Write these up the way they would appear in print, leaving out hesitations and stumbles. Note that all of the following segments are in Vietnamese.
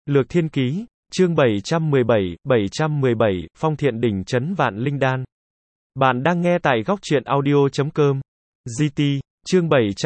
Lược Thiên Ký, chương 717, Phong Thiện Đỉnh Trấn Vạn Linh Đan. Bạn đang nghe tại góc truyện audio.com. GT, chương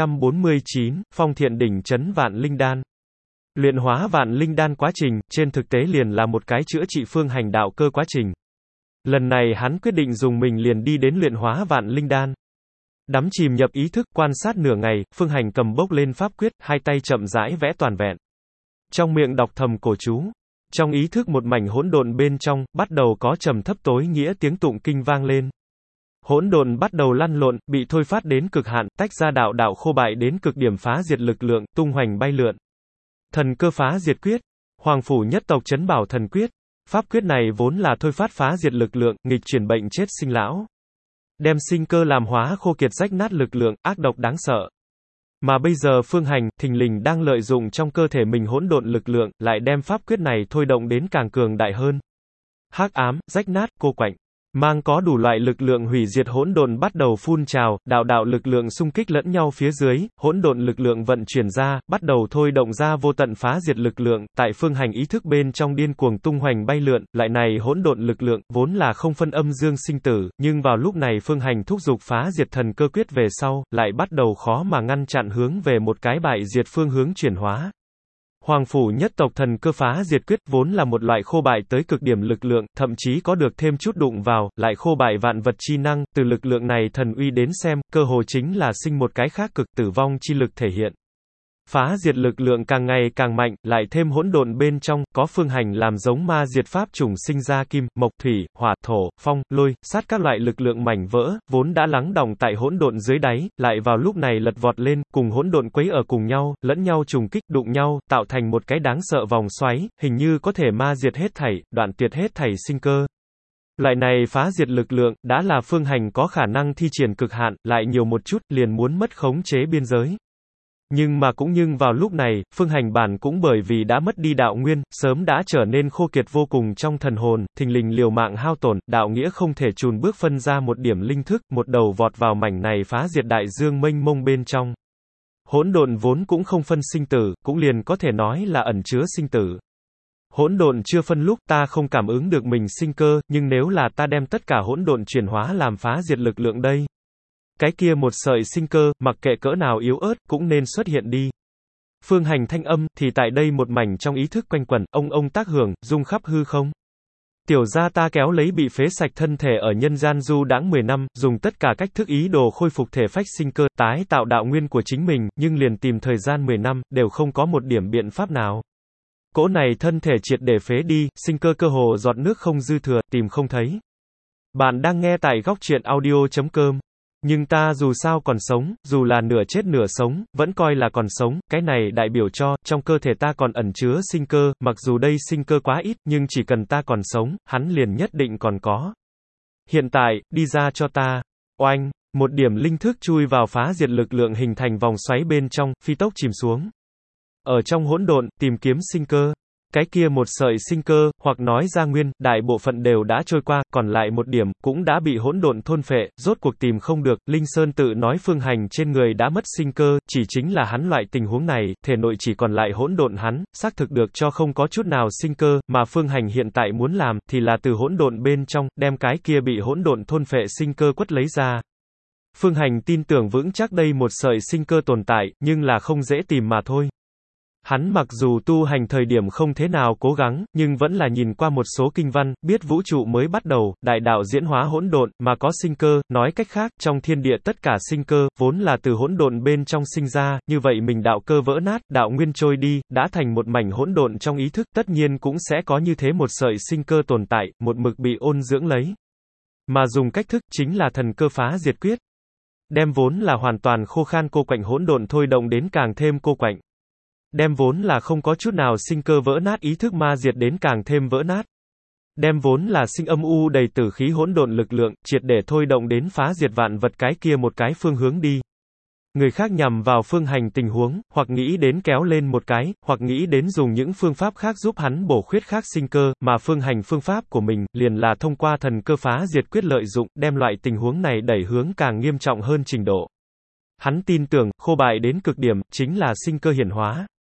749, Phong Thiện Đỉnh Trấn Vạn Linh Đan. Luyện hóa Vạn Linh Đan quá trình, trên thực tế liền là một cái chữa trị phương hành đạo cơ quá trình. Lần này hắn quyết định dùng mình liền đi đến luyện hóa Vạn Linh Đan. Đắm chìm nhập ý thức, quan sát nửa ngày, phương hành cầm bốc lên pháp quyết, hai tay chậm rãi vẽ toàn vẹn. Trong miệng đọc thầm cổ chú. Trong ý thức một mảnh hỗn độn bên trong, bắt đầu có trầm thấp tối nghĩa tiếng tụng kinh vang lên. Hỗn độn bắt đầu lăn lộn, bị thôi phát đến cực hạn, tách ra đạo đạo khô bại đến cực điểm phá diệt lực lượng, tung hoành bay lượn. Thần cơ phá diệt quyết, Hoàng phủ nhất tộc trấn bảo thần quyết. Pháp quyết này vốn là thôi phát phá diệt lực lượng, nghịch chuyển bệnh chết sinh lão. Đem sinh cơ làm hóa khô kiệt rách nát lực lượng, ác độc đáng sợ. Mà bây giờ phương hành, thình lình đang lợi dụng trong cơ thể mình hỗn độn lực lượng, lại đem pháp quyết này thôi động đến càng cường đại hơn. Hắc ám, rách nát, cô quạnh, mang có đủ loại lực lượng hủy diệt hỗn độn bắt đầu phun trào, đạo đạo lực lượng xung kích lẫn nhau phía dưới, hỗn độn lực lượng vận chuyển ra, bắt đầu thôi động ra vô tận phá diệt lực lượng, tại phương hành ý thức bên trong điên cuồng tung hoành bay lượn, lại này hỗn độn lực lượng, vốn là không phân âm dương sinh tử, nhưng vào lúc này phương hành thúc giục phá diệt thần cơ quyết về sau, lại bắt đầu khó mà ngăn chặn hướng về một cái bại diệt phương hướng chuyển hóa. Hoàng phủ nhất tộc thần cơ phá diệt quyết vốn là một loại khô bại tới cực điểm lực lượng, thậm chí có được thêm chút đụng vào, lại khô bại vạn vật chi năng, từ lực lượng này thần uy đến xem, cơ hồ chính là sinh một cái khác cực tử vong chi lực thể hiện. Phá diệt lực lượng càng ngày càng mạnh, lại thêm hỗn độn bên trong, có phương hành làm giống ma diệt pháp chủng sinh ra kim, mộc, thủy, hỏa, thổ, phong, lôi, sát các loại lực lượng mảnh vỡ, vốn đã lắng đọng tại hỗn độn dưới đáy, lại vào lúc này lật vọt lên, cùng hỗn độn quấy ở cùng nhau, lẫn nhau trùng kích, đụng nhau, tạo thành một cái đáng sợ vòng xoáy, hình như có thể ma diệt hết thảy, đoạn tuyệt hết thảy sinh cơ. Loại này phá diệt lực lượng, đã là phương hành có khả năng thi triển cực hạn, lại nhiều một chút, liền muốn mất khống chế biên giới. Nhưng vào lúc này, phương hành bản cũng bởi vì đã mất đi đạo nguyên, sớm đã trở nên khô kiệt vô cùng trong thần hồn, thình lình liều mạng hao tổn, đạo nghĩa không thể chùn bước phân ra một điểm linh thức, một đầu vọt vào mảnh này phá diệt đại dương mênh mông bên trong. Hỗn độn vốn cũng không phân sinh tử, cũng liền có thể nói là ẩn chứa sinh tử. Hỗn độn chưa phân lúc ta không cảm ứng được mình sinh cơ, nhưng nếu là ta đem tất cả hỗn độn chuyển hóa làm phá diệt lực lượng đây. Cái kia một sợi sinh cơ, mặc kệ cỡ nào yếu ớt, cũng nên xuất hiện đi. Phương hành thanh âm, thì tại đây một mảnh trong ý thức quanh quẩn, ông tác hưởng, rung khắp hư không. Tiểu gia ta kéo lấy bị phế sạch thân thể ở nhân gian du đãng 10 năm, dùng tất cả cách thức ý đồ khôi phục thể phách sinh cơ, tái tạo đạo nguyên của chính mình, nhưng liền tìm thời gian 10 năm, đều không có một điểm biện pháp nào. Cỗ này thân thể triệt để phế đi, sinh cơ cơ hồ giọt nước không dư thừa, tìm không thấy. Bạn đang nghe tại góc truyện audio.com. Nhưng ta dù sao còn sống, dù là nửa chết nửa sống, vẫn coi là còn sống, cái này đại biểu cho, trong cơ thể ta còn ẩn chứa sinh cơ, mặc dù đây sinh cơ quá ít, nhưng chỉ cần ta còn sống, hắn liền nhất định còn có. Hiện tại, đi ra cho ta. Oanh, một điểm linh thức chui vào phá diệt lực lượng hình thành vòng xoáy bên trong, phi tốc chìm xuống. Ở trong hỗn độn, tìm kiếm sinh cơ. Cái kia một sợi sinh cơ, hoặc nói ra nguyên, đại bộ phận đều đã trôi qua, còn lại một điểm, cũng đã bị hỗn độn thôn phệ, rốt cuộc tìm không được. Linh Sơn tự nói phương hành trên người đã mất sinh cơ, chỉ chính là hắn loại tình huống này, thể nội chỉ còn lại hỗn độn hắn, xác thực được cho không có chút nào sinh cơ, mà phương hành hiện tại muốn làm, thì là từ hỗn độn bên trong, đem cái kia bị hỗn độn thôn phệ sinh cơ quất lấy ra. Phương hành tin tưởng vững chắc đây một sợi sinh cơ tồn tại, nhưng là không dễ tìm mà thôi. Hắn mặc dù tu hành thời điểm không thế nào cố gắng, nhưng vẫn là nhìn qua một số kinh văn, biết vũ trụ mới bắt đầu, đại đạo diễn hóa hỗn độn, mà có sinh cơ, nói cách khác, trong thiên địa tất cả sinh cơ, vốn là từ hỗn độn bên trong sinh ra, như vậy mình đạo cơ vỡ nát, đạo nguyên trôi đi, đã thành một mảnh hỗn độn trong ý thức, tất nhiên cũng sẽ có như thế một sợi sinh cơ tồn tại, một mực bị ôn dưỡng lấy. Mà dùng cách thức, chính là thần cơ phá diệt quyết. Đem vốn là hoàn toàn khô khan cô quạnh hỗn độn thôi động đến càng thêm cô quạnh. Đem vốn là không có chút nào sinh cơ vỡ nát ý thức ma diệt đến càng thêm vỡ nát. Đem vốn là sinh âm u đầy tử khí hỗn độn lực lượng, triệt để thôi động đến phá diệt vạn vật cái kia một cái phương hướng đi. Người khác nhằm vào phương hành tình huống, hoặc nghĩ đến kéo lên một cái, hoặc nghĩ đến dùng những phương pháp khác giúp hắn bổ khuyết khác sinh cơ, mà phương hành phương pháp của mình, liền là thông qua thần cơ phá diệt quyết lợi dụng, đem loại tình huống này đẩy hướng càng nghiêm trọng hơn trình độ. Hắn tin tưởng, khô bại đến cực điểm, chính là sinh cơ hiển hóa.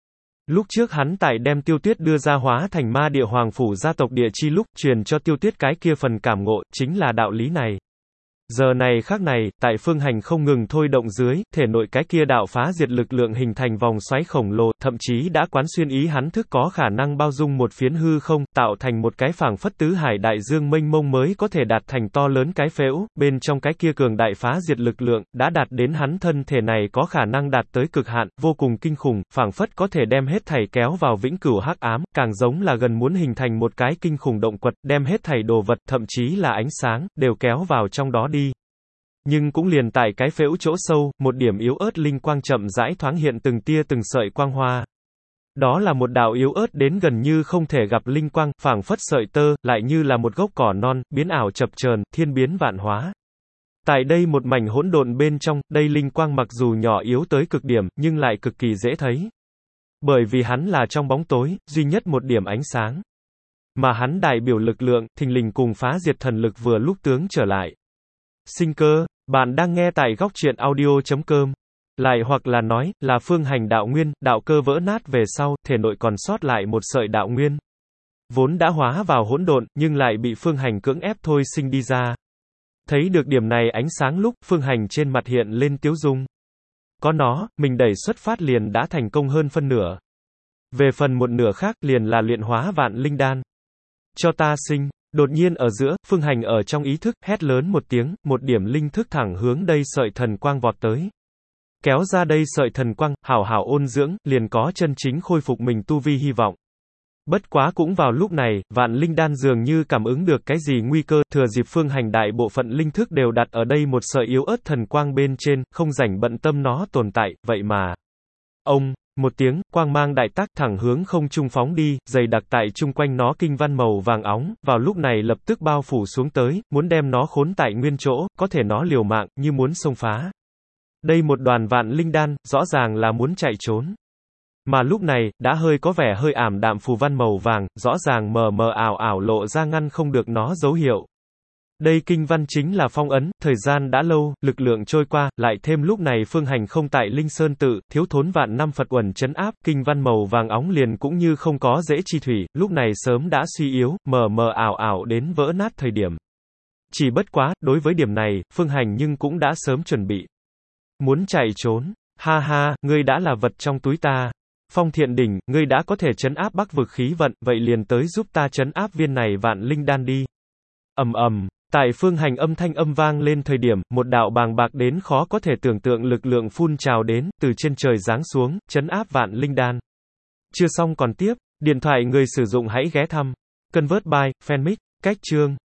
Lúc trước hắn tại đem Tiêu Tuyết đưa ra hóa thành ma địa hoàng phủ gia tộc địa chi lúc, truyền cho Tiêu Tuyết cái kia phần cảm ngộ, chính là đạo lý này. Giờ này khắc này, tại Phương Hành không ngừng thôi động dưới, thể nội cái kia đạo phá diệt lực lượng hình thành vòng xoáy khổng lồ, thậm chí đã quán xuyên ý hắn thức có khả năng bao dung một phiến hư không, tạo thành một cái phảng phất tứ hải đại dương mênh mông mới có thể đạt thành to lớn cái phễu, bên trong cái kia cường đại phá diệt lực lượng, đã đạt đến hắn thân thể này có khả năng đạt tới cực hạn, vô cùng kinh khủng, phảng phất có thể đem hết thảy kéo vào vĩnh cửu hắc ám, càng giống là gần muốn hình thành một cái kinh khủng động quật, đem hết thảy đồ vật, thậm chí là ánh sáng, đều kéo vào trong đó đi. Nhưng cũng liền tại cái phễu chỗ sâu, một điểm yếu ớt linh quang chậm rãi thoáng hiện từng tia từng sợi quang hoa. Đó là một đạo yếu ớt đến gần như không thể gặp linh quang, phảng phất sợi tơ, lại như là một gốc cỏ non, biến ảo chập chờn, thiên biến vạn hóa. Tại đây một mảnh hỗn độn bên trong, đây linh quang mặc dù nhỏ yếu tới cực điểm, nhưng lại cực kỳ dễ thấy. Bởi vì hắn là trong bóng tối, duy nhất một điểm ánh sáng. Mà hắn đại biểu lực lượng, thình lình cùng phá diệt thần lực vừa lúc tướng trở lại. Sinh cơ, bạn đang nghe tại góc truyện audio.com. Lại hoặc là nói, là Phương Hành đạo nguyên, đạo cơ vỡ nát về sau, thể nội còn sót lại một sợi đạo nguyên. Vốn đã hóa vào hỗn độn, nhưng lại bị Phương Hành cưỡng ép thôi sinh đi ra. Thấy được điểm này ánh sáng lúc, Phương Hành trên mặt hiện lên tiếu dung. Có nó, mình đẩy xuất phát liền đã thành công hơn phân nửa. Về phần một nửa khác, liền là luyện hóa vạn linh đan. Cho ta sinh. Đột nhiên ở giữa, Phương Hành ở trong ý thức, hét lớn một tiếng, một điểm linh thức thẳng hướng đây sợi thần quang vọt tới. Kéo ra đây sợi thần quang, hảo hảo ôn dưỡng, liền có chân chính khôi phục mình tu vi hy vọng. Bất quá cũng vào lúc này, vạn linh đan dường như cảm ứng được cái gì nguy cơ, thừa dịp Phương Hành đại bộ phận linh thức đều đặt ở đây một sợi yếu ớt thần quang bên trên, không rảnh bận tâm nó tồn tại, vậy mà. Ông, một tiếng, quang mang đại tác thẳng hướng không trung phóng đi, dày đặc tại chung quanh nó kinh văn màu vàng óng, vào lúc này lập tức bao phủ xuống tới, muốn đem nó khốn tại nguyên chỗ, có thể nó liều mạng, như muốn xông phá. Đây một đoàn vạn linh đan, rõ ràng là muốn chạy trốn. Mà lúc này, đã hơi có vẻ hơi ảm đạm phù văn màu vàng, rõ ràng mờ mờ ảo ảo lộ ra ngăn không được nó dấu hiệu. Đây kinh văn chính là phong ấn, thời gian đã lâu, lực lượng trôi qua, lại thêm lúc này Phương Hành không tại Linh Sơn tự, thiếu thốn vạn năm Phật uẩn trấn áp, kinh văn màu vàng óng liền cũng như không có dễ chi thủy, lúc này sớm đã suy yếu, mờ mờ ảo ảo đến vỡ nát thời điểm. Chỉ bất quá, đối với điểm này, Phương Hành nhưng cũng đã sớm chuẩn bị. Muốn chạy trốn, ha ha, ngươi đã là vật trong túi ta. Phong Thiện Đỉnh, ngươi đã có thể trấn áp Bắc vực khí vận, vậy liền tới giúp ta trấn áp viên này vạn linh đan đi. Ầm ầm. Tại Phương Hành âm thanh âm vang lên thời điểm, một đạo bàng bạc đến khó có thể tưởng tượng lực lượng phun trào đến, từ trên trời giáng xuống, trấn áp vạn linh đan. Chưa xong còn tiếp, điện thoại người sử dụng hãy ghé thăm. Convert by, Fanmic, cách chương.